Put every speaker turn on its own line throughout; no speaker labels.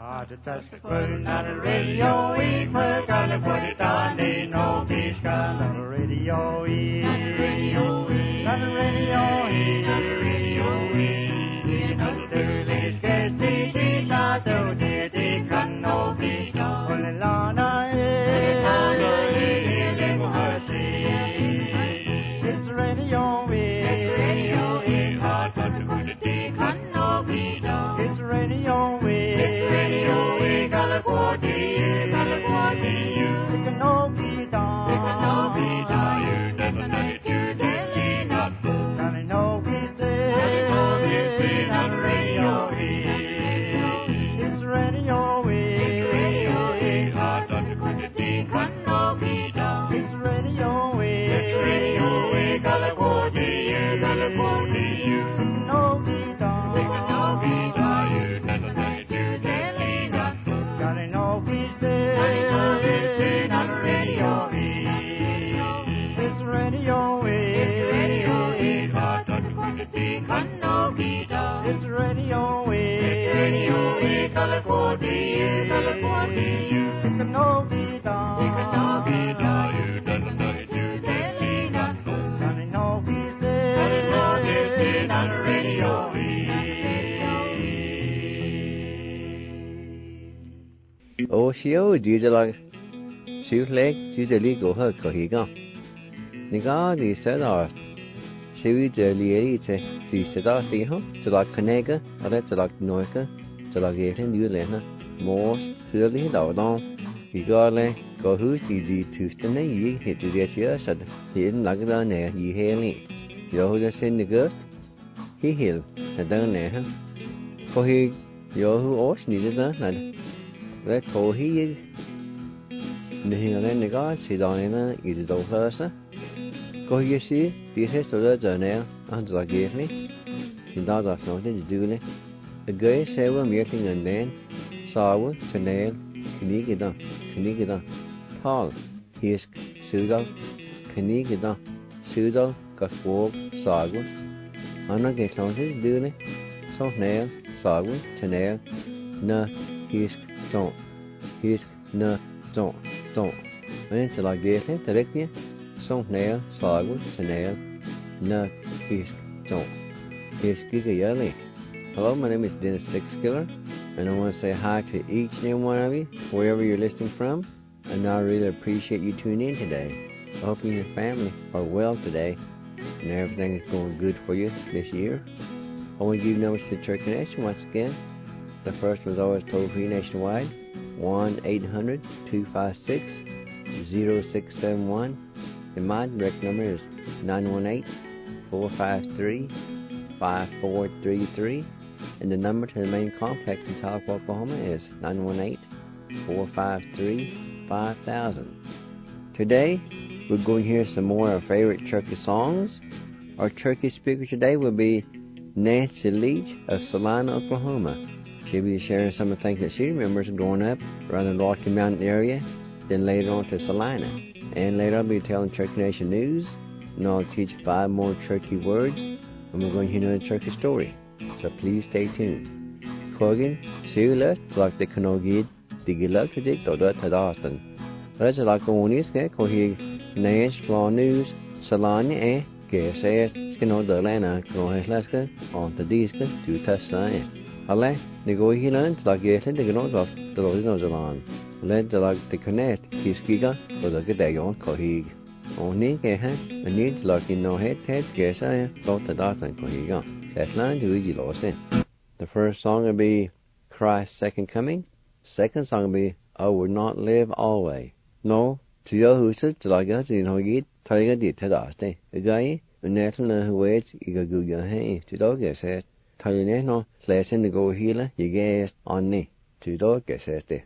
Just putting on the radio, we put on the put it on, they know peace on the radio, on the radio, on the radio, on the radio, on the Thursday's guest, they not do they can know peace on the Lana, it's the radio, it's radio, hard but to put it, they can know peace, it's the radio,
Oh, she'll do the like shoot leg, do the legal her cohiga. Niga, the said are she the lady to the the home, to like Canega, or to like Noica, to like getting you lena, more surely down. You got go who's easy to stand ye hit to get here, said he didn't like it on there, ye hailing. Yo, the sin the good, he healed, and down there. For he, yo, who also needed that. Let told he the God sit on is the first. Go you see, this is the journey until I gave me. In that of nothing to do. A gay several meeting and then saw to nail, Knigida, tall, his pseudo, Knigida, pseudo, got walk, sagu. I'm not get nothing to do. So nail, sagu, to nail, no, his. Don't. He's no. Don't. And until I get it, directly, some nail, sagu, to nail, no, he's don't. He's giga. Hello, my name is Dennis Sixkiller, and I want to say hi to each and every one of you, wherever you're listening from, and I really appreciate you tuning in today. I hope you and your family are well today, and everything is going good for you this year. I want to give numbers to the Church Connection once again. The first was always toll-free nationwide, 1-800-256-0671. And my direct number is 918-453-5433. And the number to the main complex in Tulsa, Oklahoma is 918-453-5000. Today, we're going to hear some more of our favorite turkey songs. Our turkey speaker today will be Nancy Leach of Salina, Oklahoma. She'll be sharing some of the things that she remembers growing up around the Rocky Mountain area, then later on to Salina. And later I'll be telling Turkey Nation news, and I'll teach 5 more turkey words, and we're going to hear another turkey story. So please stay tuned. Kogan, Sula, like the Kanogid, Digiluk to Dick, or to Austin. That's like the one is get Kohi, Nash, Flaw News, Salina, and Gassay, Skino de Lana, Kroheslaska, on the Diska, to Tessa. Ale, the go he learned like get the gnose of the Lozinozalan. Let the like the connect, his giga, or the Gadayon, Kohig. Only get and needs like in no head, Gassay, Lot the Dawson, Kohiga. That's not too easy, lost in. The first song will be Christ's Second Coming. Second song will be I Would Not Live Always. No, to your houses, to like us in Hogit, Tiger did to Dawson. A guy, a natural who waits, you go good your hand, to dog says. Talineno, lesson to go healer, you guess on me. To dog says there.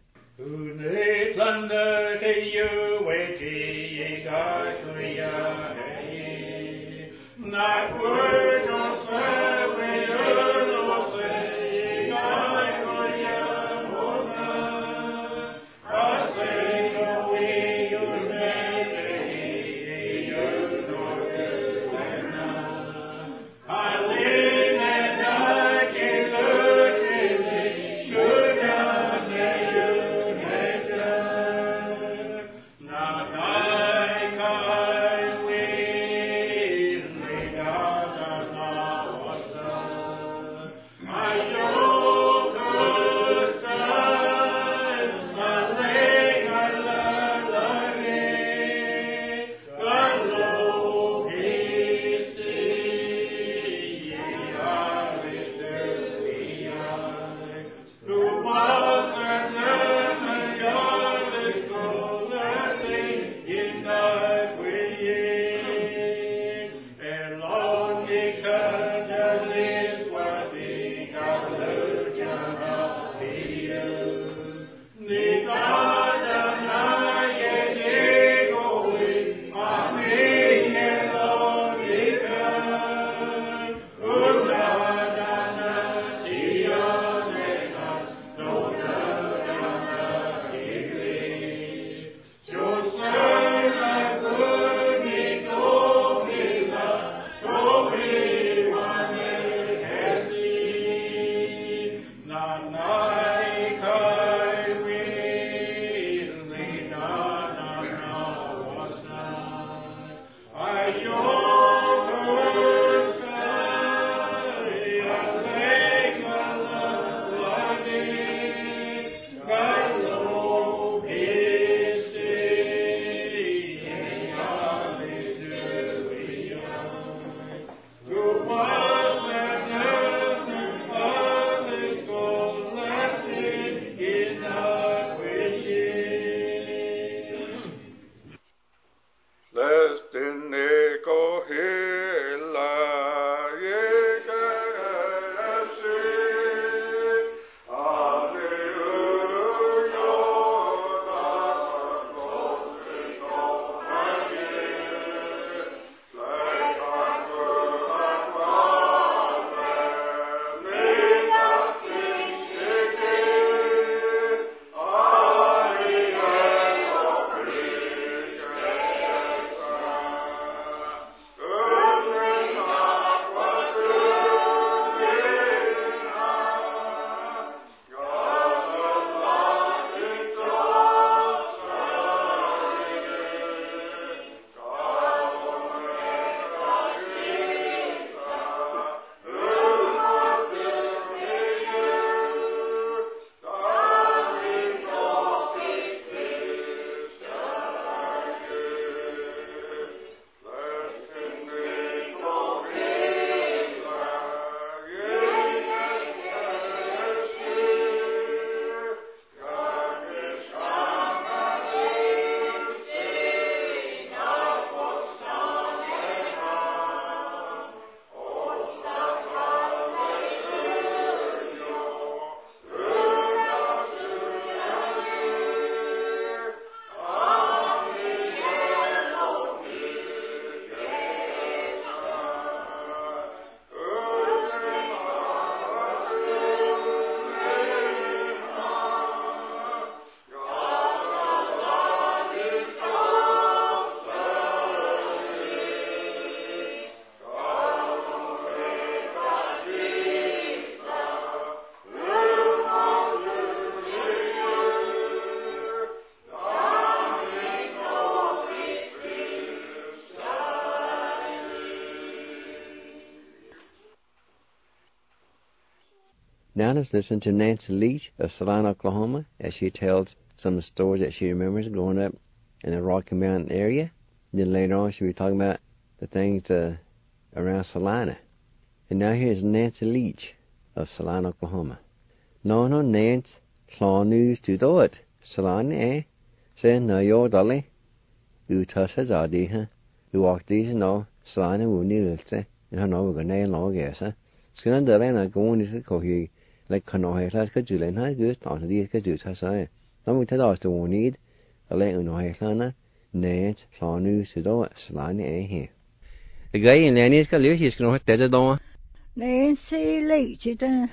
Now let's listen to Nancy Leach of Salina, Oklahoma, as she tells some of the stories that she remembers growing up in the Rocky Mountain area. Then later on she'll be talking about the things around Salina. And now here's Nancy Leach of Salina, Oklahoma. No, Nance, Clawnus to do it. Salina, say no, you're dolly. Utusas are the, huh? You walk these and all, Salina will need it, and I know we're going to log, yes, huh? Skin the land, I go on this cohy, like Canoe, like a Julian, I good, on the Cadutas, I. Now we tell us the one need, a late on Highland, Nance, Clawnus to do it, Salina, here. The guy in Lenny's got loose, he's going to hit the door.
Nancy Leach,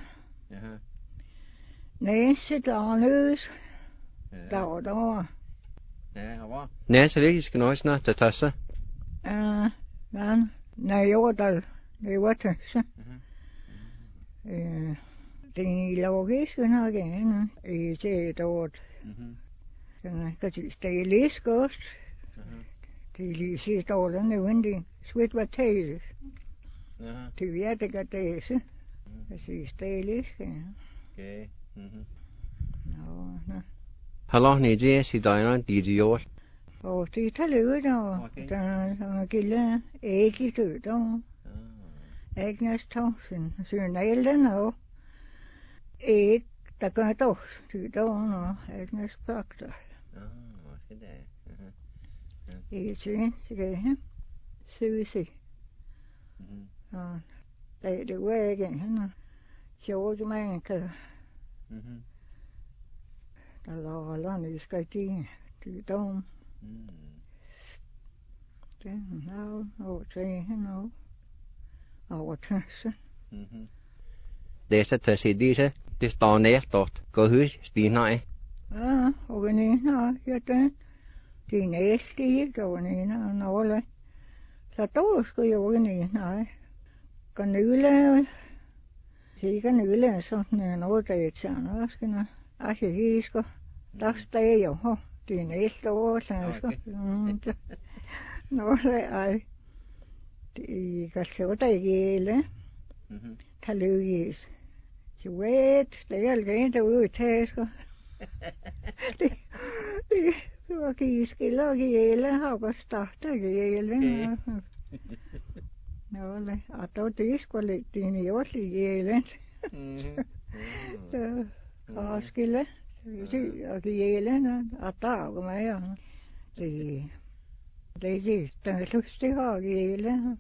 Nancy Clawnus, door.
Nancy Leach is going to not the Tassa.
Man, now you're the water. The location again is it out. Because it's the least cost. The least is all in the windy, sweet potatoes. To get the days. It's the least.
Okay.
No.
How long did you see Diana? Did you?
Og det tager løbet over. Der er gilde æg i død over. Agnes Thomsen. Synalen og æg, der gør dog død over og Agnes Proctor. Ikke til, så kan jeg Susie. Og der er det ude igen, han er George Manker. Der lager landet i skridtingen død over. Den er over til hende over tøsse.
Det er så til at se disse. Det står nært gå hus, Stina.
Ja, og veninde, ja den. De næste, der veninde og nåle. Så der skulle jo veninde, nej. Gå nyle. Sikke nyle, sådan noget, der er sådan også, skal arkivisker. Der står jo, de næste år, så skal. Nå, ej. Det kan så der gælde. Kan lykkes. Så ved, det er alene derude i tasker. Det var giskiller og gælde, har bare startet gælde. Nå, og der det skulle lidt dine jordlige gælde. Så raskille. Og gælde, og der var mig. Det er lustigt har gælde.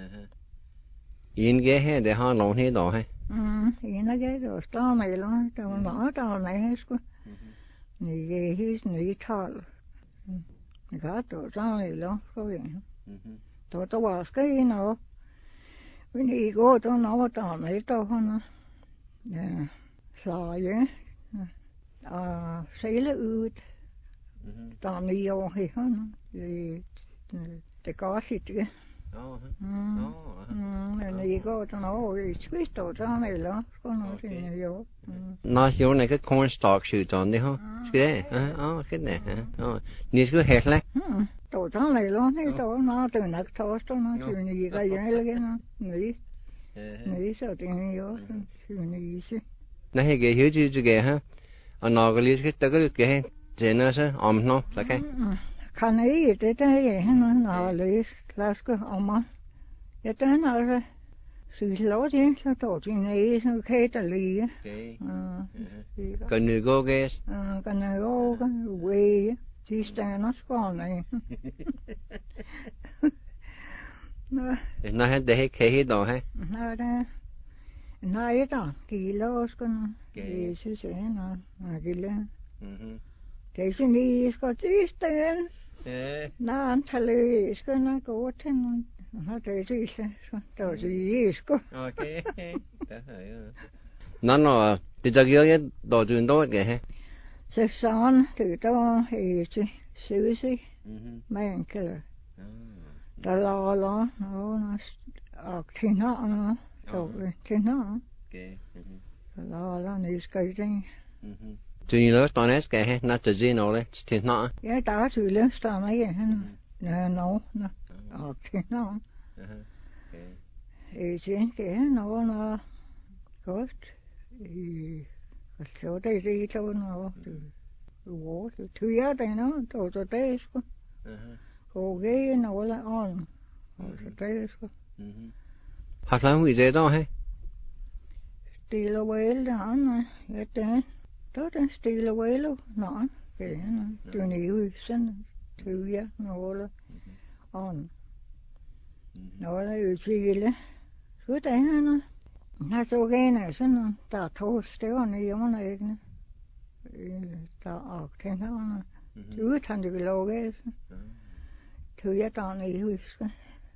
En her, det har nogen her dag,
En af det var starmelder, der var meget der sgu. Ni his ni tal. Godt og starmelder, så ja. Der var skæn og men I går der når der med der han. Ja, så ja. Og sejle ud. Der 9 år her. Det går sit, ikke? Men I går der når I skvist og der eller skulle noget til jo.
Nå, så er det cornstalk shoot on det her. Skal det? Skal det? Ni skal hæsle.
Der eller nej, der når det nok torsdag når det ni går igen. Nej, så det er jo sådan.
Nej, jeg kan høre det her. Og når lige skal der gå hen. Det er så om nå, så kan.
Kan I det der er når læs klaske om. Ja, den er så lov til så der din så kan der lige.
Kan du gå gas?
Kan jeg gå way. De stander skåne.
Nå, det her kan helt dog,
Nej, der kilo skal det synes jeg når gilde. Det er sådan I skal til sten. Nå, antallet skal nok gå til nogen. Nå, det er det så. Der er det I skal.
Okay, det har jeg. Nå, det der gør jeg, da du en dag ikke,
Så sådan, det der er til Susie. Man kan der lager og kender så kender. Der lager ni skal det.
Du er løst og næste have, når det er noget til nå.
Ja, der er til løst der med han. Nå. Og kender. Jeg tænker, nå, godt. So they say so no. The water. 2 years no. So the days go. Okay, and all on. So days go.
How long is it on, hey?
Still away down. Get there. Don't still away no. No. Okay, no. 20 years and 2 years and all on. No, they usually. Så det no. Jeg så gerne sådan der togstæverne i underlæggende. Der aktenhaverne. Utan det ville overgæse. Tog jeg der i huske.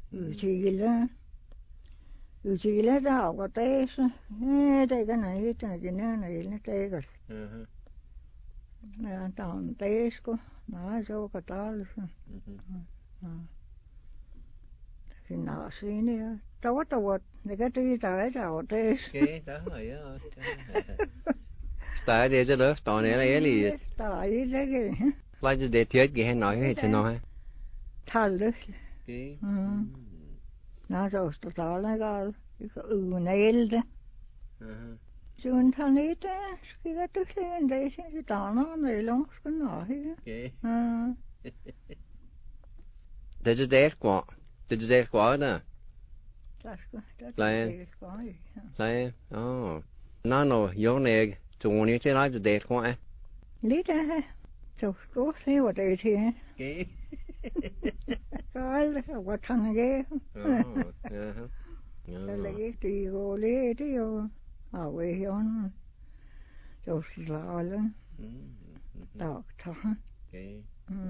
Udsigile der over dage. Det kan jeg ikke generne dager. Ja, der en dag sko. Nej, så var det altså. Gymnasiet, ja. Der var, det kan det der over det.
Okay, der har jeg også. Start det løft, der er lige.
Der er ikke.
Like det tæt ge han nøje til noget.
Tallet.
Okay.
Nå, så står der ikke. Det er unælte. Så en tannet der, skal jeg du se en dag, så der er noget langt skal nøje.
Okay. Det er det går. Det er det går der. Pleje. Åh. Nå, jordnæg. Så hun ikke til det går.
Lidt af. Så stort se hvad det er til.
Okay.
Så aldrig hvad tannet gav.
Ja.
Så lægger det jo lidt jo. Og ved hjørnet. Så slår der tager.
Okay.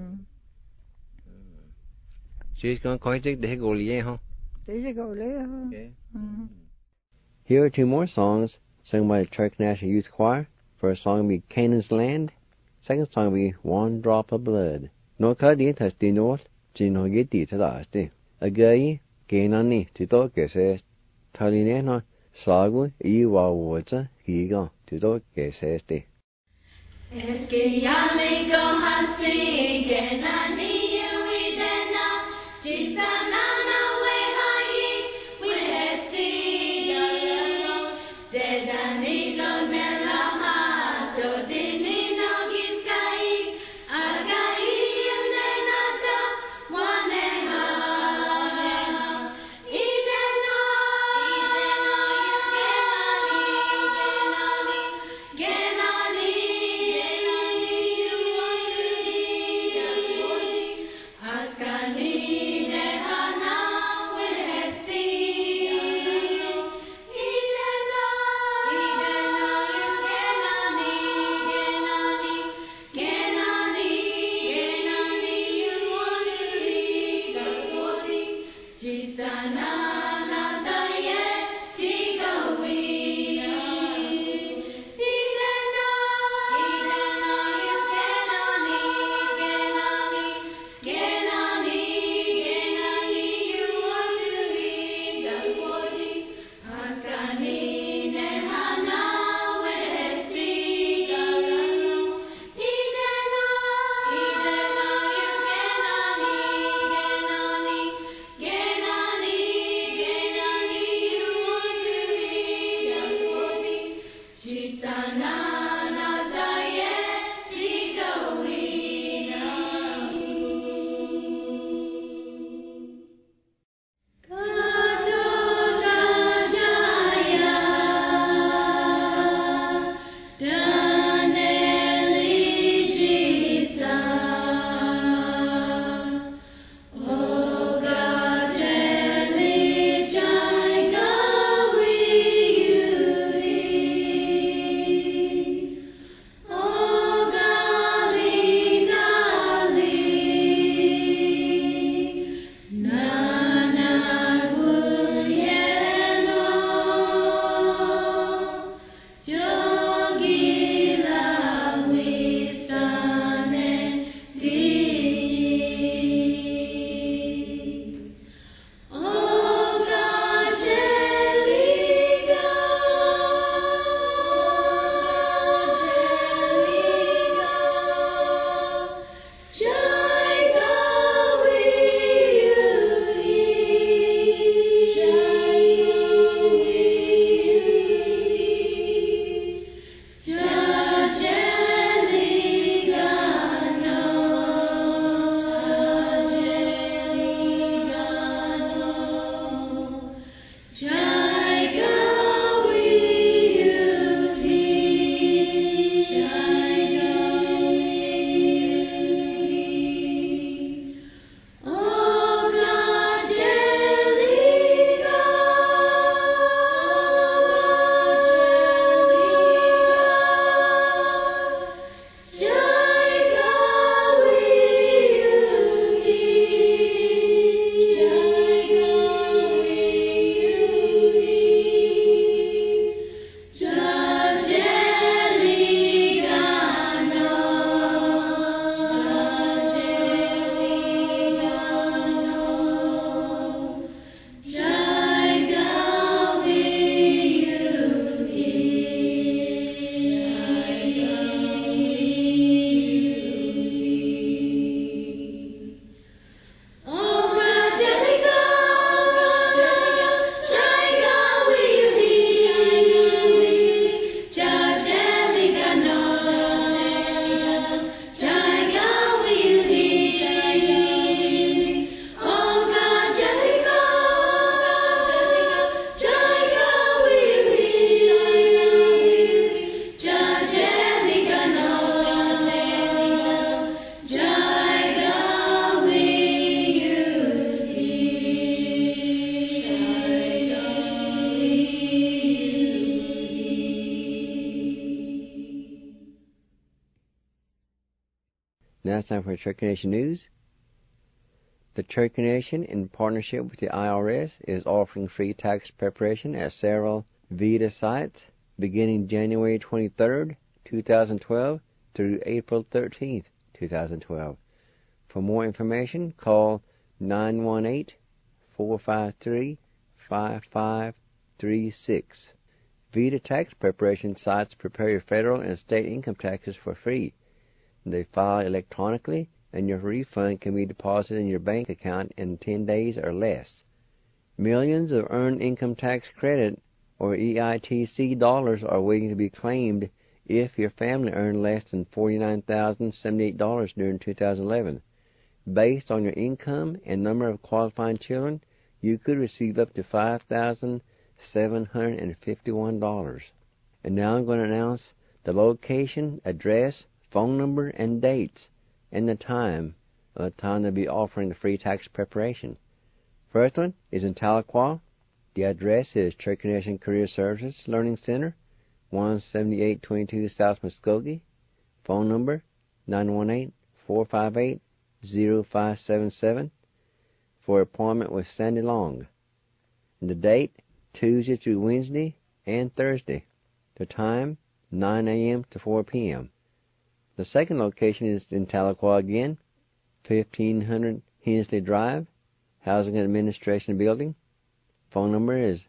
She's going to take the goalie, huh?
Okay.
Here are 2 more songs sung by the Turk National Youth Choir. First song will be Canaan's Land. Second song will be One Drop of Blood. No kadi tas di north, jino geti tadasti. Agayi, Kenani, titoke says, Talinena, Sagu, Iwa Water, Higa, titoke says the.
Eski yali go hasi, Kenani.
Now it's time for Cherokee Nation News. The Cherokee Nation, in partnership with the IRS, is offering free tax preparation at several VEDA sites beginning January 23rd, 2012 through April 13th, 2012. For more information, call 918-453-5536. VEDA tax preparation sites prepare your federal and state income taxes for free. They file electronically, and your refund can be deposited in your bank account in 10 days or less. Millions of earned income tax credit, or EITC dollars, are waiting to be claimed if your family earned less than $49,078 during 2011. Based on your income and number of qualifying children, you could receive up to $5,751. And now I'm going to announce the location, address, phone number, and dates, and the time they'll be offering the free tax preparation. First one is in Tahlequah. The address is Cherokee Nation Career Services Learning Center, 17822 South Muskogee. Phone number 918-458-0577 for appointment with Sandy Long. And the date, Tuesday through Wednesday and Thursday. The time, 9 a.m. to 4 p.m. The second location is in Tahlequah again, 1500 Hensley Drive, Housing and Administration Building. Phone number is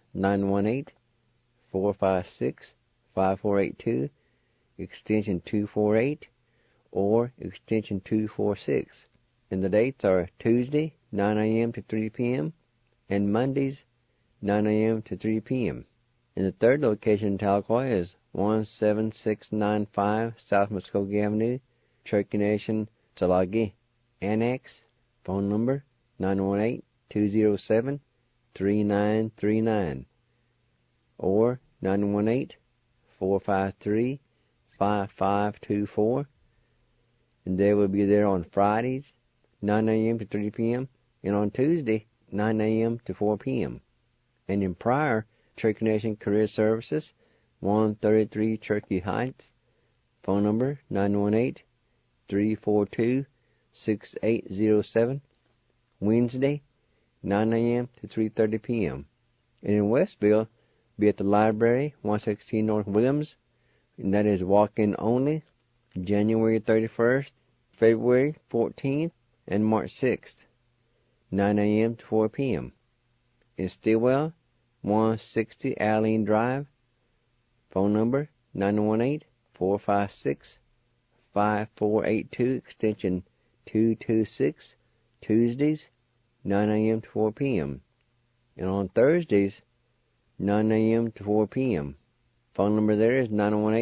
918-456-5482, extension 248, or extension 246. And the dates are Tuesday, 9 a.m. to 3 p.m., and Mondays, 9 a.m. to 3 p.m. And the third location in Tahlequah is 17695 South Muskogee Avenue, Cherokee Nation, Tsalagi Annex. Phone number 918-207-3939 or 918-453-5524. And they will be there on Fridays, 9 a.m. to 3 p.m., and on Tuesday, 9 a.m. to 4 p.m. And in Pryor, Cherokee Nation Career Services, 133 Cherokee Heights. Phone number 918-342-6807. Wednesday, 9 a.m. to 3:30 p.m. And in Westville, be at the library, 116 North Williams, and that is walk-in only, January 31st, February 14th, and March 6th, 9 a.m. to 4 p.m. In Stillwell, 160 Allen Drive. Phone number 918-456-5482, extension 226, Tuesdays, 9 a.m. to 4 p.m. And on Thursdays, 9 a.m. to 4 p.m. Phone number there is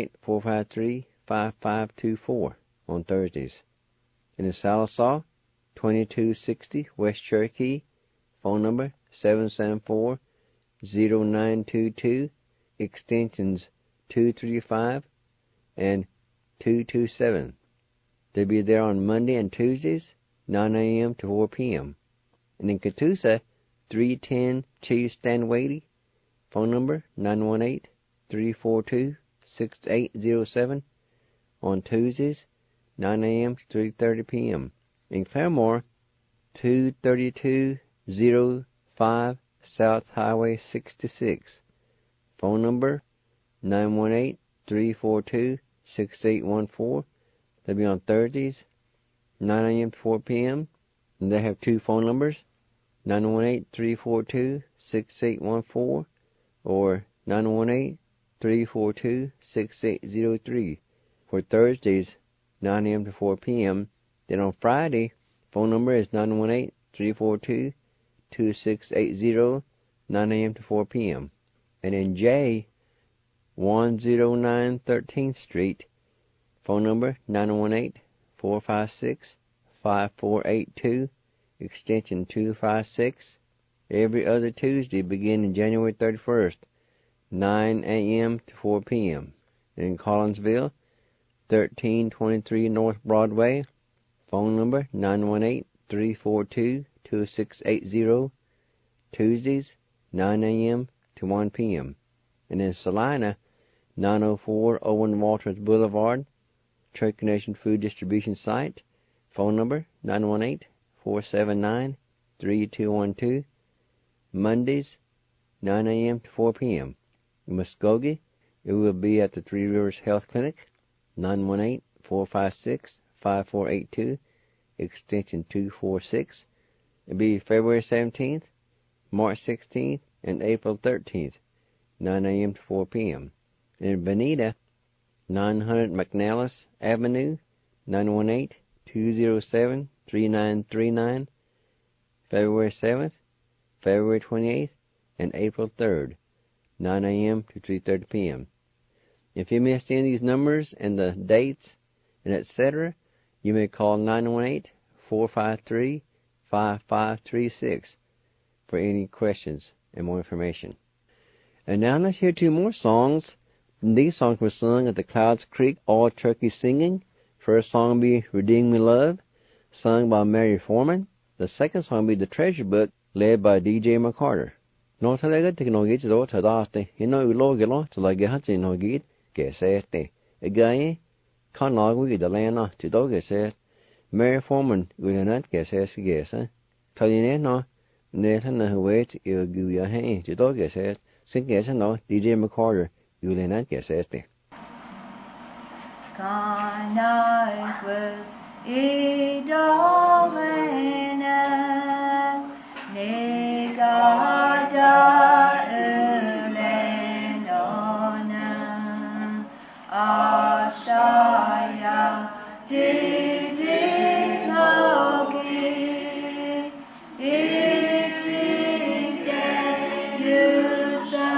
918-453-5524 on Thursdays. And in Sallisaw, 2260 West Cherokee. Phone number 774-0922, extensions 235 and 227. They'll be there on Monday and Tuesdays, 9 a.m. to 4 p.m. And in Catoosa, 310 Chief Stanwady. Phone number 918-342-6807 on Tuesdays, 9 a.m. to 3:30 p.m. In Claremore, 23205 South Highway 66. Phone number 918-342-6814. They'll be on Thursdays, 9 a.m. to 4 p.m. And they have two phone numbers, 918-342-6814 or 918-342-6803 for Thursdays, 9 a.m. to 4 p.m. Then on Friday, phone number is 918-342-2680, 9 a.m. to 4 p.m. And in J, 109 13th Street, phone number 918-456-5482, extension 256, every other Tuesday beginning January 31st, 9 a.m. to 4 p.m. And in Collinsville, 1323 North Broadway, phone number 918-342-2680, Tuesdays, 9 a.m. to 1 p.m. And in Salina, 904 Owen Walters Boulevard, Cherokee Nation Food Distribution Site, Phone number 918-479-3212. Mondays, 9 a.m. to 4 p.m. In Muskogee, it will be at the Three Rivers Health Clinic, 918-456-5482, extension 246. It will be February 17th, March 16th, and April 13th, 9 a.m. to 4 p.m. In Bonita, 900 McNallis Avenue, 918-207-3939, February 7th, February 28th, and April 3rd, 9 a.m. to 3:30 p.m. If you missed any of these numbers and the dates and etc., you may call 918-453-5536 for any questions and more information. And now let's hear two more songs. These songs were sung at the Clouds Creek All Turkey Singing. First song will be Redeem Me Love, sung by Mary Foreman. The second song will be The Treasure Book, led by DJ McCarter. No talaga teknologi do tadate ino ulogelo talaga hati no git gesete. Again, kanagwi dalena to do geset. Mary Foreman ulanat geses gesa. Taline no neta na wait ilguya he to do geset. Sing gesa no DJ McCarter ulanat gesete.
Kanai was idolena negada ulenona ashaya didinogi itike yusa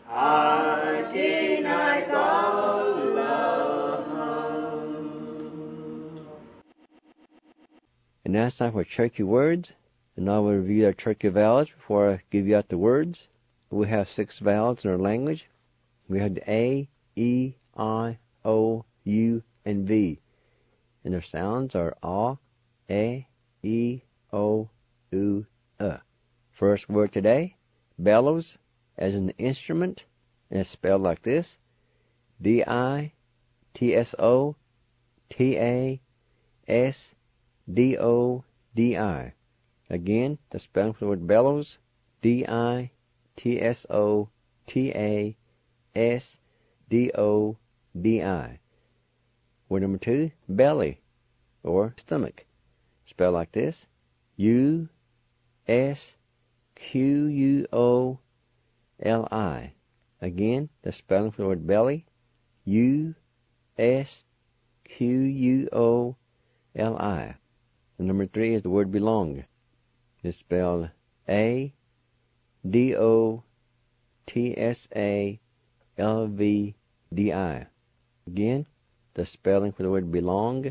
And now it's time for Cherokee words. And now we'll review our Cherokee vowels before I give you out the words. We have 6 vowels in our language. We have the A, E, I, O, U, and V. And their sounds are A, E, O, U, First word today, bellows, as an instrument, and it's spelled like this: D-I-T-S-O-T-A-S-D-O-D-I. Again, the spelling for the word bellows, D-I-T-S-O-T-A-S-D-O-D-I. Word number 2, belly, or stomach, spelled like this: U-S-Q-U-O-L-I. Again, the spelling for the word belly, U-S-Q-U-O-L-I. And number 3 is the word belong. It's spelled A-D-O-T-S-A-L-V-D-I. Again, the spelling for the word belong,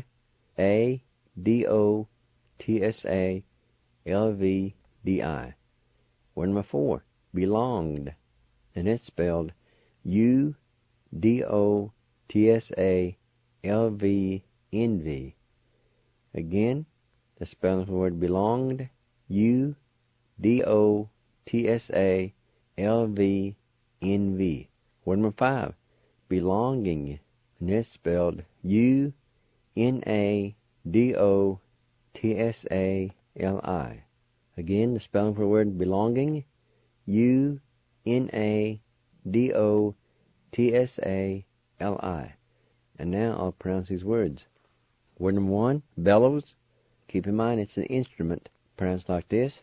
A-D-O-T-S-A-L-V-D-I. Word number 4, belonged, and it's spelled U-D-O-T-S-A-L-V-N-V. Again, the spelling for the word belonged, U-D-O-T-S-A-L-V-N-V. Word number 5, belonging, and it's spelled U-N-A-D-O-T-S-A-L-I. Again, the spelling for the word belonging, U-N-A-D-O-T-S-A-L-I. And now I'll pronounce these words. Word number 1, bellows. Keep in mind it's an instrument, pronounced like this: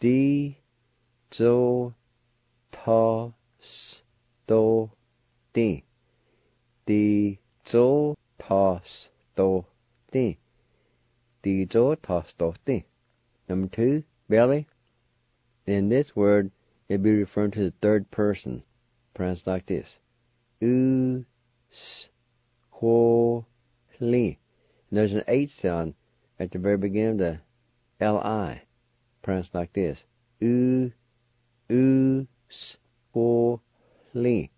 D-zo-ta-sto-ti. D-zo-ta-sto-ti. D-zo-ta-sto-ti. Number 2, belly. In this word, it'll be referring to the third person, pronounced like this: U-s-ko-li. There's an H sound at the very beginning of the L-I, pronounced like this: U-s-ko-li.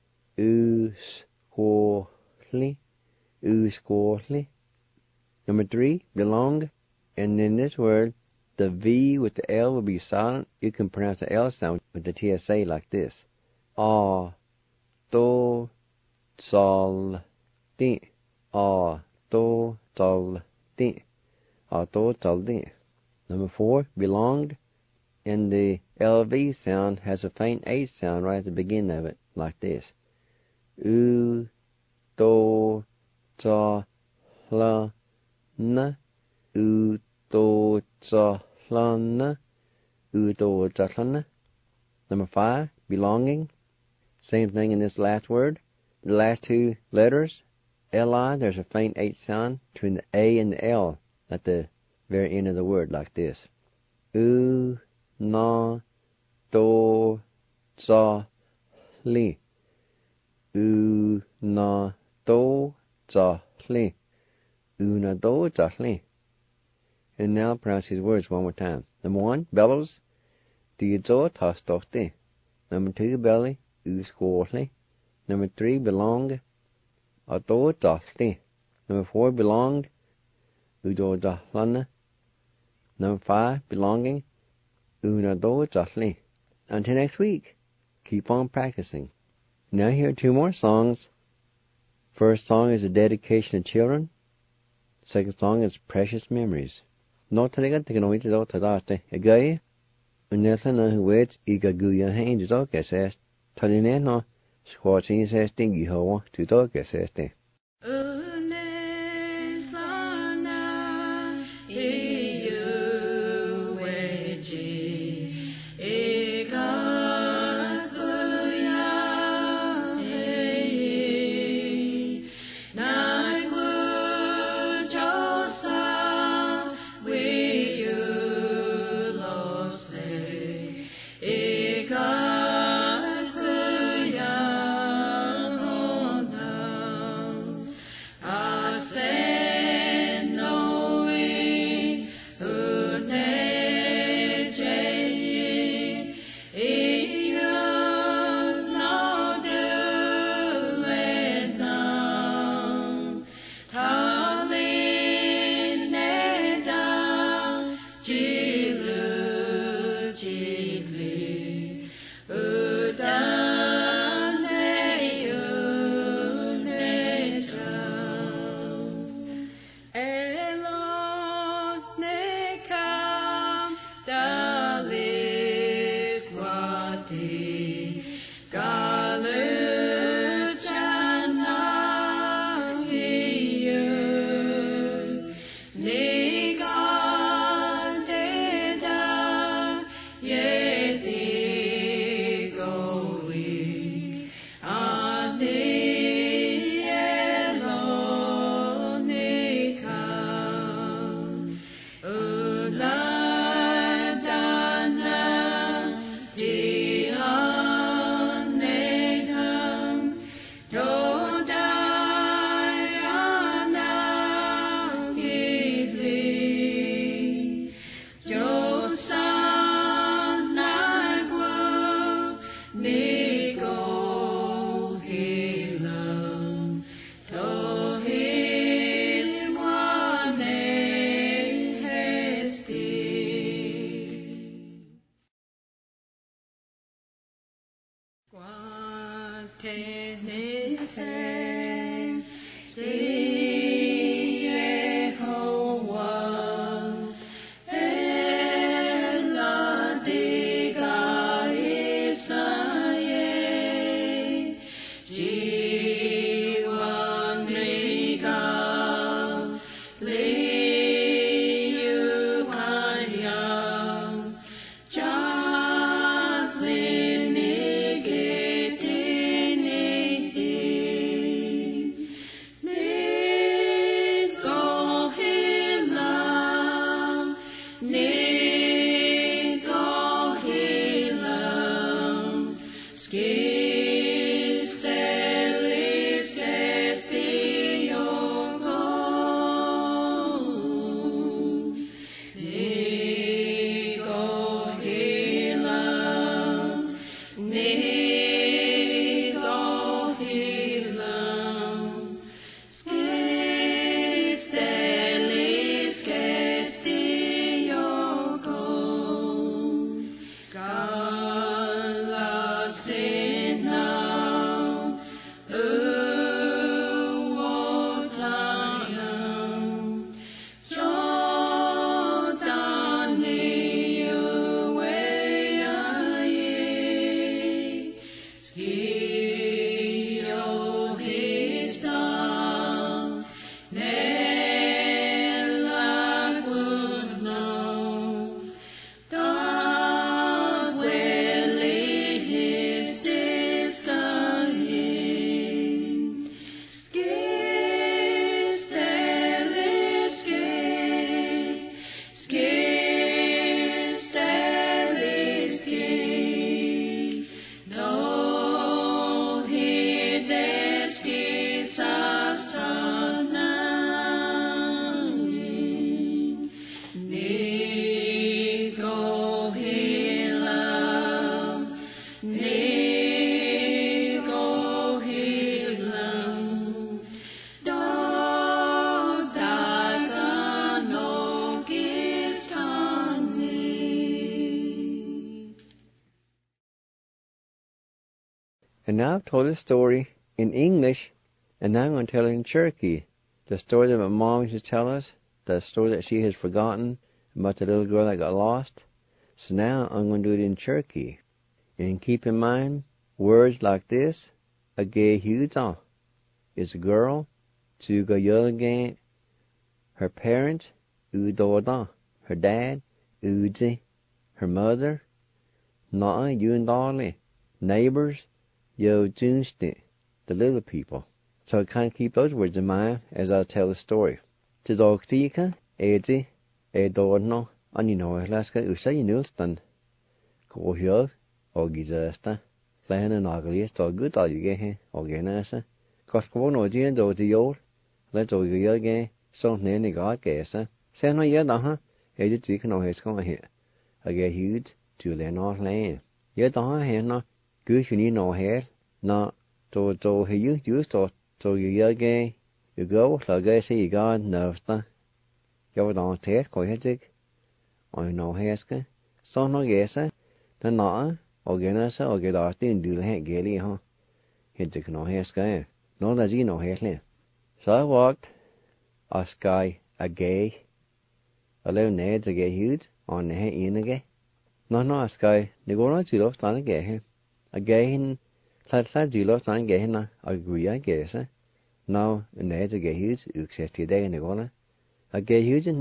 U-s-ko-li. U-s-ko-li. Number 3, belong. And in this word, the V with the L will be silent. You can pronounce the L sound with the TSA like this: A-to-zal-ti. A-to-zal-ti. A-to-zal-ti. Number 4, belonged. And the LV sound has a faint H sound right at the beginning of it, like this: U-to-za-la-na. U-to-za-la-na. U-to-za-la-na. Number 5, belonging. Same thing in this last word. The last 2 letters, L-I, there's a faint H sound between the A and the L at the very end of the word, like this: U-na-to-za-li. U-na-to-za-li. U-na-to-za-li. And now pronounce these words one more time. Number 1, bellows. D-zo-ta-sto-ti. Number 2, belly. U-s-ko-li. Number 3, belong. A-to-za-li. Number 4, belonged. U-to-za-la-na. Number 5, belonging. U-na-to-za-li. Until next week, keep on practicing. Now here are 2 more songs. First song is a dedication to children. Second song is Precious Memories. No taliga teknologi do tadaste egay. Unesa na huwet igaguya hain do kesest. Taline no squatting says dingy ho to do keseste.
Eka kuya
And now I've told a story in English, and now I'm going to tell it in Cherokee. The story that my mom used to tell us, the story that she has forgotten about the little girl that got lost. So now I'm going to do it in Cherokee. And keep in mind, words like this, a gay huda is a girl, to go again, her parents, udoda, her dad, uji, her mother, naa yundali, neighbors, yo junsti, the little people. So I kind of keep those words in mind as I tell the story. Tidogtika, edi, edorno, anino laska usay nilstan, kohyo, ogizesta, lana nagli, so good all you get here, oganasa. Koskono jin do the old, let go again, so nanny god gasa. Say no yet, edi tikano has gone here. I get huge to the north land. Yet no, good you need no hair, no, to he used to you again. You go, so I guess you got nerves. You don't take, go ahead, or no hairska. So no guess, the no, or genasa, or get out in do the head gaily, Hit the no hairska. No, that's no hair. So I walked a sky a gay, a little neds a gay huge on the head in again. nó sky để gọi nó chỉ lo tao cái hè à cái hin thật chỉ lo tao cái na agree cái sao now nè cái cái ước sẽ thì đây này gọi là à cái chứ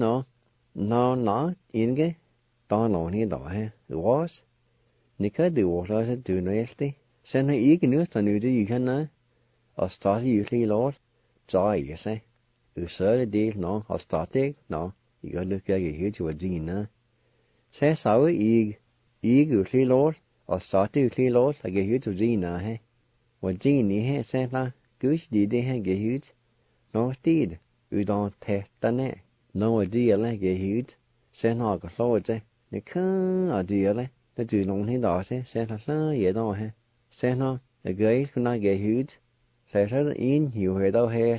nó in cái tao nó này đó ha was nika du water sẽ du nó ấy sen hay ý cái nữa tao nữ gì cái na ở start usually lord trái cái sao sợ đi nó ở start nó you got look cái hiểu cho gì na sẽ sao ý usually lord ở start usually lord là cái hiểu cho gì na ha và gì này ha sẽ là cứ đi đi ha cái hiểu nó tiệt udon thế ta nè nó đi là cái hiểu sẽ nó có số chứ nếu không ở đi là nó chỉ弄thế đó sẽ là vậy đó ha sẽ nó cái nó cái hiểu sẽ rất in hiểu về đâu hết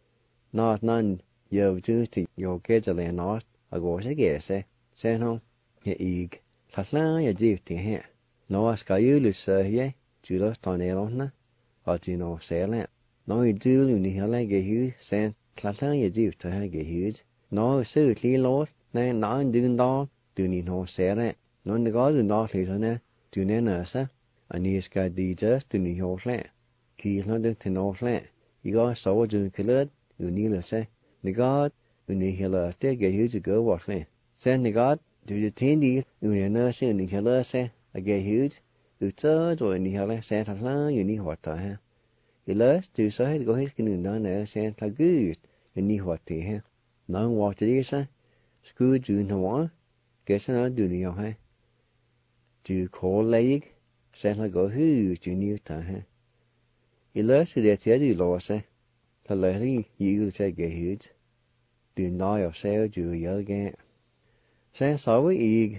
nó giờ chứ thì giờ cái cho lên nó ở gọi sẽ sẽ nó cái ý thật là cái gì thì ha nó cái yếu lịch sử vậy chứ đó toàn này lắm nè ở chỉ nó sẽ là nó chứ như này là cái hiểu sẽ thật là cái gì thì ha cái hiểu nó xử lý lốt nên nó đừng đó từ nhìn họ sẽ đấy nó có đừng đó thì thôi nè từ nên là sao anh ấy cái đi chứ từ nhìn họ sẽ khi nó được thì nó sẽ chỉ có số chừng cái lớp từ nhìn là sẽ nếu có từ nhìn là cái hiểu chỉ có vật này sẽ nếu có từ thiên đi từ nhìn nó sẽ nhìn là sẽ cái hiểu từ chỗ rồi nhìn là sẽ thật là như nhìn vật thôi ha cái lớp từ số hết có hết cái nhìn đó này sẽ thật good như nhìn vật thì ha nó ngọt chứ sao school chữ nó cái sao nó được nhiều ha chữ khổ lấy sẽ là có hư chữ nhiều thà ha cái lớp sự để thế thì lo sẽ là lấy đi yêu sẽ cái hư từ nói ở sẽ chữ nhớ nghe sẽ so với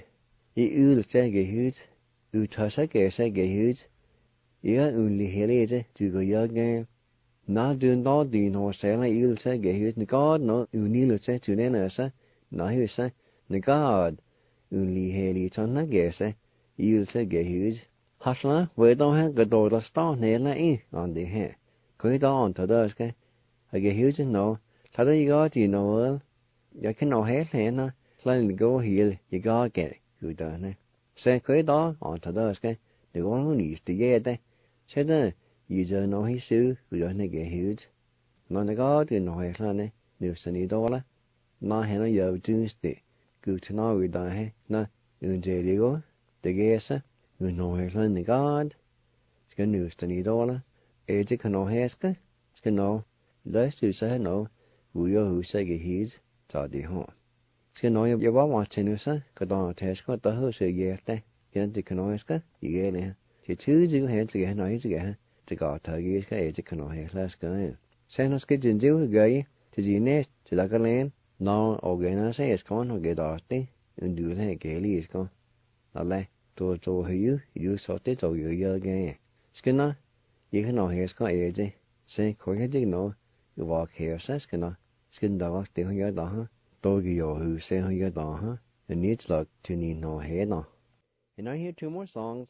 yêu được sẽ cái hư yêu thà sẽ cái hư yêu only hele chứ chữ có nhớ nghe nó đường đó thì nó sẽ là yêu sẽ cái hư nó nó yêu nhiều sẽ chữ này là sao nó hiểu sao nếu có only hele cho nó cái sẽ yêu sẽ cái hư hasla với đó ha cái đồ đó start này là ý on đi ha cái đó on thật đó cái hư chứ nó thật đó có gì nó cái nào hết này nó lên go hiểu you có cái đó này sẽ cái đó on thật đó cái để có nó nghĩ thì cái đấy sẽ đó giờ nó hay sư rồi này cái hư nó có thì nó hết là này nếu sinh đó là nó hay nó giờ chừng thì cứ cho nó rồi đó ha nó người chơi đi có thì cái sao người nói lên này có cái nữ sinh đó là chỉ cần nói hết cái nó lấy sự sẽ nó vui ở hữu sẽ cái hít cho đi họ cái nói giờ bảo mà trên nữa sao cái đó thế có tới hơi sự gì đấy cái chỉ cần nói cái gì này chỉ chứ chứ hết chỉ cái nói gì cả chỉ có thời cái chỉ cần nói hết là cái sẽ nó cái chuyện gì cái thì gì nè chỉ là cái lên nó organize con nó cái đó đấy đưa lên cái lý con là lại tôi hiểu sao thế tôi hiểu cái cái nó cái nó hết có gì chứ sẽ có cái gì nó vào hiểu sao cái nó cái đó thì không nhớ đó ha tôi hiểu sẽ không nhớ đó ha and it's like to need no head no and I hear two more songs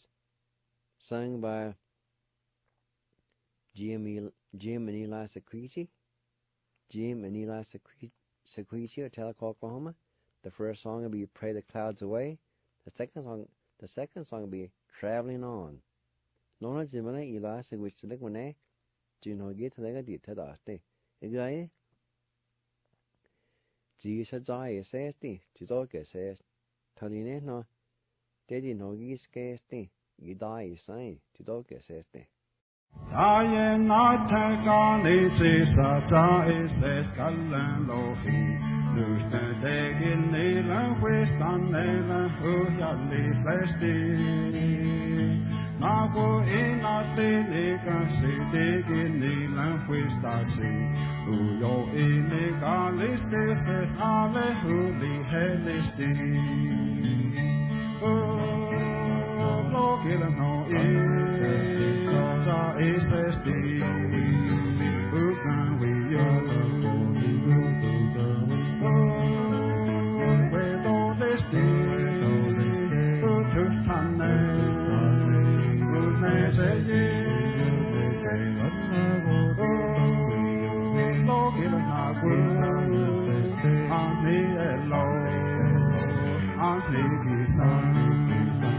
sung by Jim and Eli Secrecy of Tahlequah, Oklahoma. The first song will be "Pray the Clouds Away." The second song will be "Traveling On." Nó chỉ mà Eli Secrecy lấy một nè, chỉ nói cái thứ cái gì thế đó đấy. Cái chỉ sẽ cho ai sẽ đi, chỉ cho cái sẽ thay đi nè nó, cái gì nói cái đi, cái đó sai, chỉ cho cái sẽ đi.
I not take on this is a is callan lohi. Lust degen nela westan nela hujali flesti. Na go in a sinica si degen nela westasi. Uyo in the galiste fet ale huli helisti. Oh, look at no is thirsty. Who can we with all this day, to Sunday, goodness and Lord, give us our word, on me alone, on me,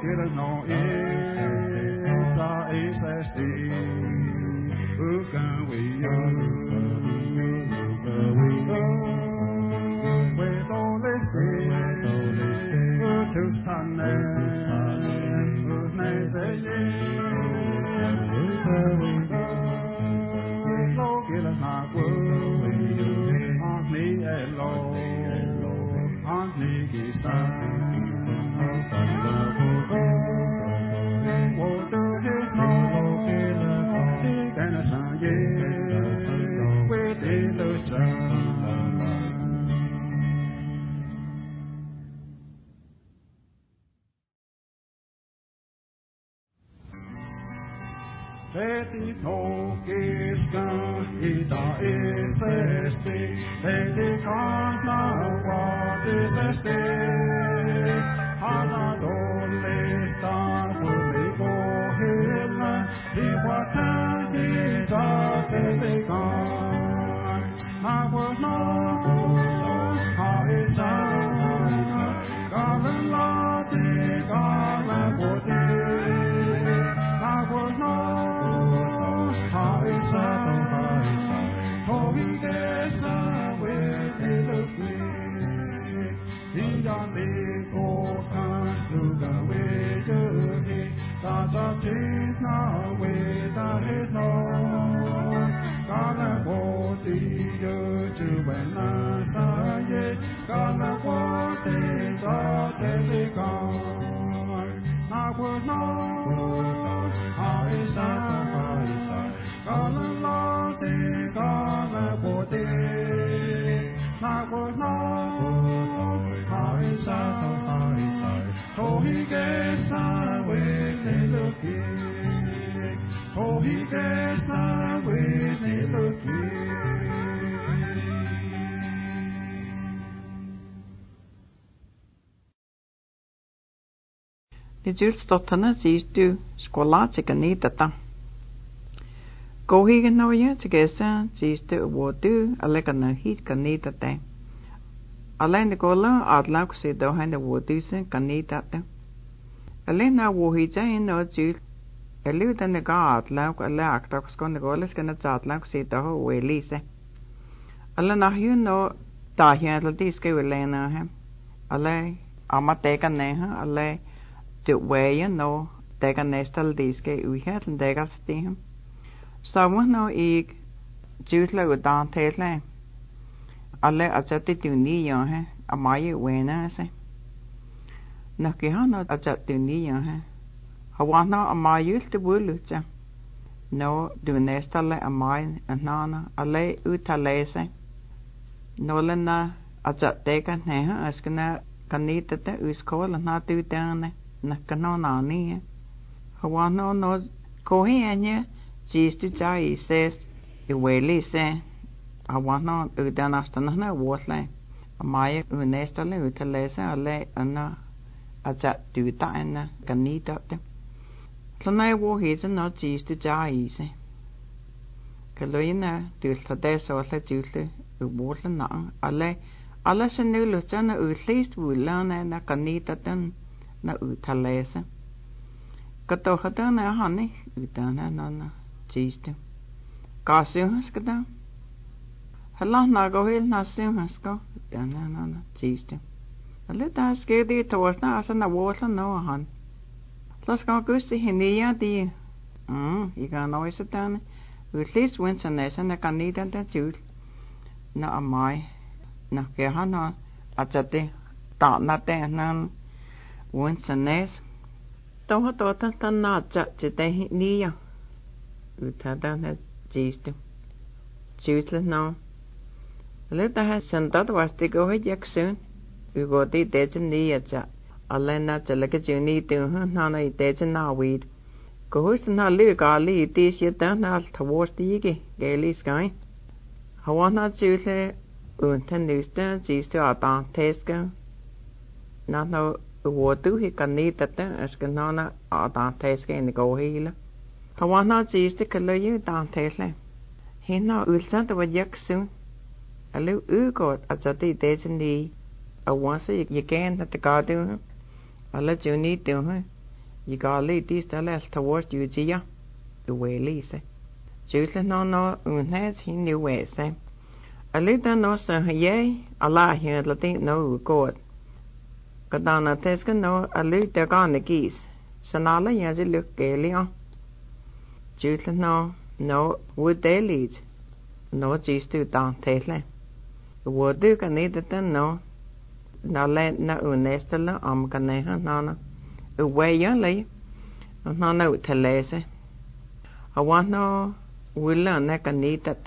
Julstottana siistu skolaatsi kanitata. Kohigen noja tsigesa siistu wotu alekana hit kanitate. Alleen de kola adlaukse dohen de wotuse kanitate. Alleen na wohija in no jul. Eludan de ga adlauk alle aktakskon de goles kana zatlaukse doho welise. Alle na hu no tahia atlantiske welena hem. Alle amateka neha alle det veje no dækker næstal diske uhelden dækker stihem. Samme no I jutla udan tætle. Alle at det du ni jo he amai wena se. Nakke han at du ni jo he. Hawana amai julte bulutja. No du næstal amai nana alle utalese. Nolena at dækker neha askena kanita te uskola na du dane. Nakano nani Hawano no kohi anya jistu jai says iweli se Hawano udanastana na watle amaya unestale utalese ale anna aja duta anna kanita te Tlana wo hisa no jistu jai se Kaloina dulta deso le dulta uwole na ale se nulutana utlist wulana na kanita ten na utalese. Katohatana hani utana nana jistu. Kasuhaskada. Hala nagohil nasuhasko utana nana jistu. Alita skedi toasna asana wala no han. Laska gusti hinia di. Iga noisatana. Utlis winsanesa na kanida da jul. Na amai. Na kehana achate ta na te nan Winsanes Toha tota naatsa chite niya Utada na jistu Chusle no Lita has sentado vasti gohe jaksun Ugoti deja niya cha Alena chalaka juni tuha nana deja na weed Gohus na luka li itis yata na tawarsti yigi Gaili sky Hawana chusle Unta nusta jistu atan teska Nano Wotu he kanita te askanana adanteske in go hila. Hawana jiste kalayu dantele. Hina ulsanta wa yaksun. Alu ugot ajati dejani. A once you can at the garden. Ala juni do her. I ga li dis da lel ta word yu ji ya. Du we li se. Jutle no unhet hi ni we se. A li da no sa ye ala hi la ti no god. Kadana teska no a li da ga ne gis. Sanala ya ji luk ge li on. Jutle no would they lead. No jis du dan tele. Would du ka ni da no. Na le na unestala am ka ne ha nana. Uwe ya le. Na na utelese. I want no willa na ka ni da.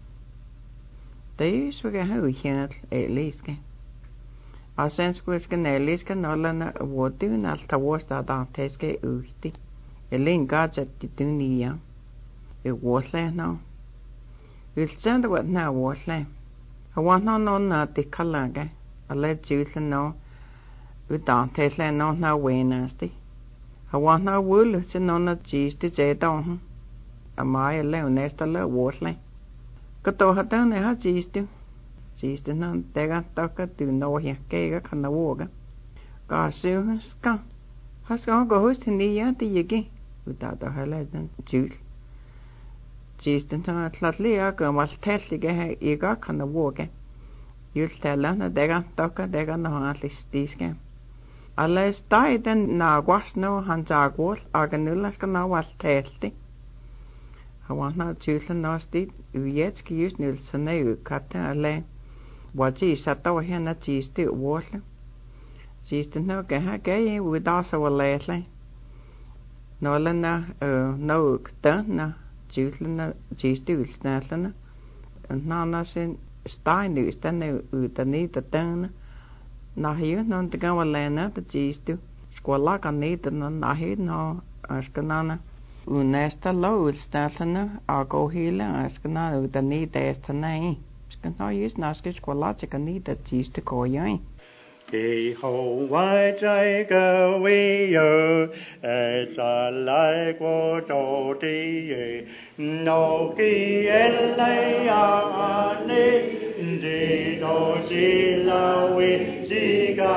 Det sviger ha uhet eliske. A senskuske neliske nollana wodun alta wosta da teske uhti. Elin gadget di dunia. Wotle no. Ultsend wat na wotle. I want no na di kalaga. A let jutle no. Udan tesle no na wenasti. I want no wool to no na cheese di jedon. A mai le nesta le wotle. Kato hatan ha jistu. Jistu nan tega taka tu no ya kega kana woga. Ka su ska. Haska go host ni ya ti yegi. Uta da hala dan jul. Jistu tan tlatli ya ga mal tellige ha iga kana woga. Jul tella na tega taka tega no atlistiske. Alla stai den na wasno han jagwol aganulas kana wal telti. I want not to nasty, Uyetski use Nilsson, Cata Ale. What she sat over here not cheese to water. She's the no gay with also a lately. Nolana, no, done, Jutlina, cheese to snatlana, and Nana sin Stein is then with the need the done. Now here, none to go a lana, the cheese to squalak and need and none here no, Askanana. Nästa lågutställande go hela skana utan ni det nej skana just naske skola ska ni det sista kojen
Ki ho wai zai ge wei yo za lai guo zhou di ye no ki en lai ya ni ji do ji la wei ji ga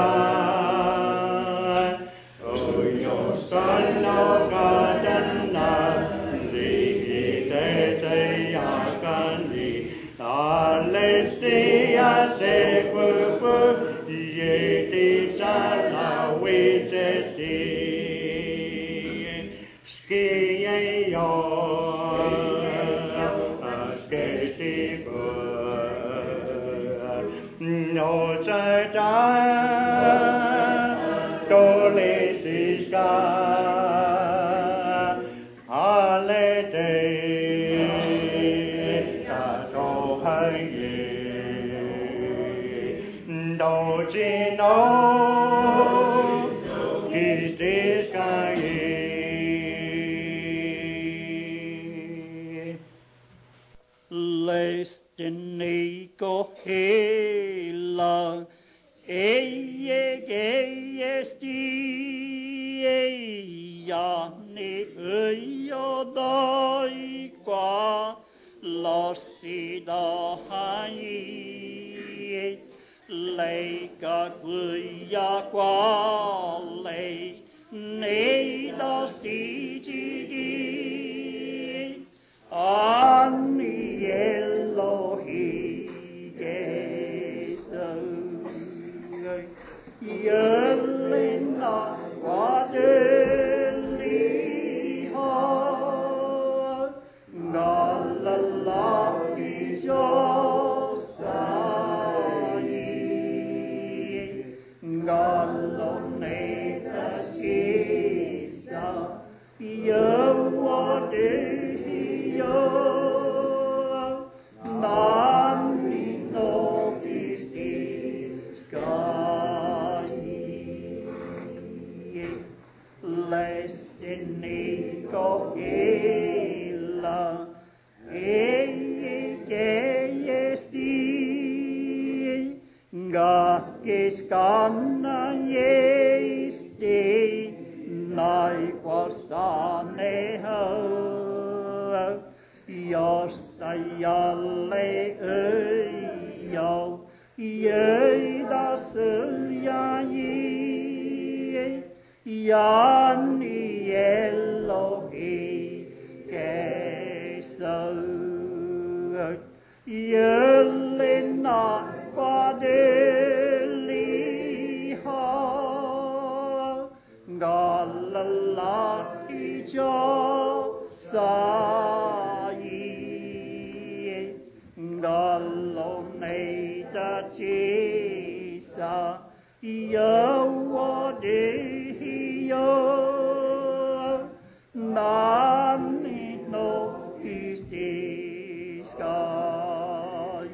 o yo san lo ga dan Alessia se fu ye di sala we di ski yo ski ti bu no za da do le di ska ale de Destiny go hela ja ni yo dai qua losi da hai lei ka ya qua lei nei da si ji ani Elohi Jesus Yelena wadeli ha nalala josai ngalone taskisa yawadeli yo nani no pisti sky lestini ko ela esti ga kiskana yesti nai kwasane ho Yosayalle yo ye da su ya yi Yani Elohi Kesau Yelina Padeliha Galalaki Josai Galoneta Chisa Yawadehio Nani no Kistiskai.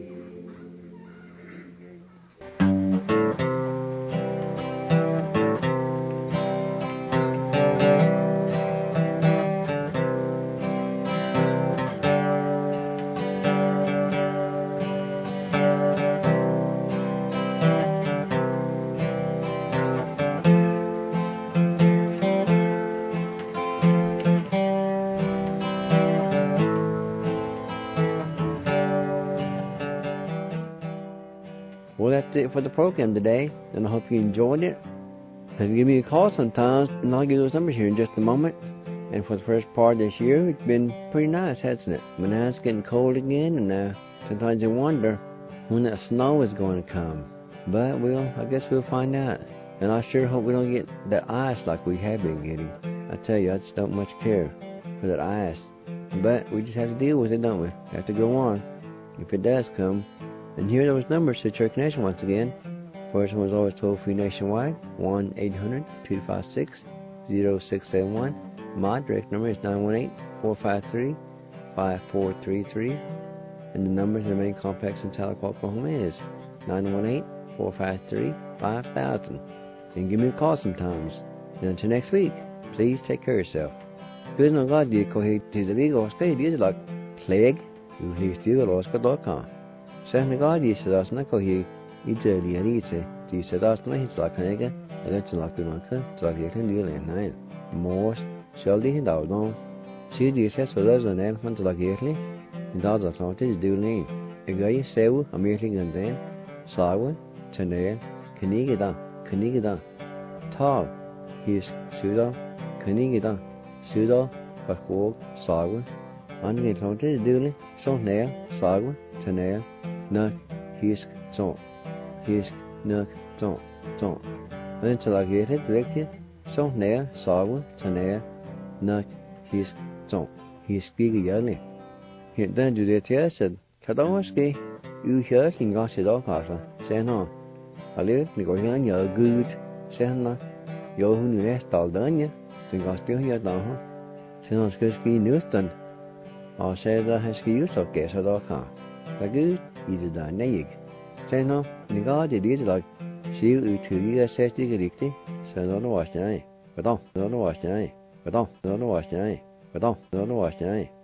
Well, that's it for the program today, and I hope you enjoyed it. And give me a call sometimes, and I'll give you those numbers here in just a moment. And for the first part of this year, it's been pretty nice, hasn't it? But now it's getting cold again, and sometimes you wonder when that snow is going to come. But I guess we'll find out. And I sure hope we don't get that ice like we have been getting. I tell you, I just don't much care for that ice. But we just have to deal with it, don't we? Have to go on if it does come. And here are those numbers to Church Nation once again. First one was always toll-free nationwide, 1-800-256-0671. My direct number is 918-453-5433. And the numbers of the main complex in Tahlequah, Oklahoma is 918-453-5000. And give me a call sometimes. And until next week, please take care of yourself. Good no God, you kohe tizavigo, spade is like plague, you hear still lost.com. Sehne God, you said us not kohe, it's a lianite, you said us not hits like Hanega, and let's like you not, like you can deal in 9. More, shall the hint out on. See the assess for those and then, once like yearly, and dogs are counted, do name. A guy, Sew, a merely and then, Sawa, Tanea, Kanigida, Tall, he's Suda, Kanigida, Suda, Pakog, Sawa, Angin counted, duly, so nair, Sawa, Tanea, Nuck, he's so, he's Nuck, so. Until I get it directed, so nair, Sawa, Tanea, Nuck, he's so, he's speaking early. Hiện then do the test said, Kadoski, you hear in gossip dog house, say no. I live, you go here, you're good, say no. You're who you rest all done, ya, to go still here down. Say no, ski Newston. Or say that has ski so guess a dog car. The good is a dynamic. Say no, the God it is like, see you 2 years, says the Glicty, so don't wash the eye. But don't wash the eye. But don't wash the eye. But don't wash the eye.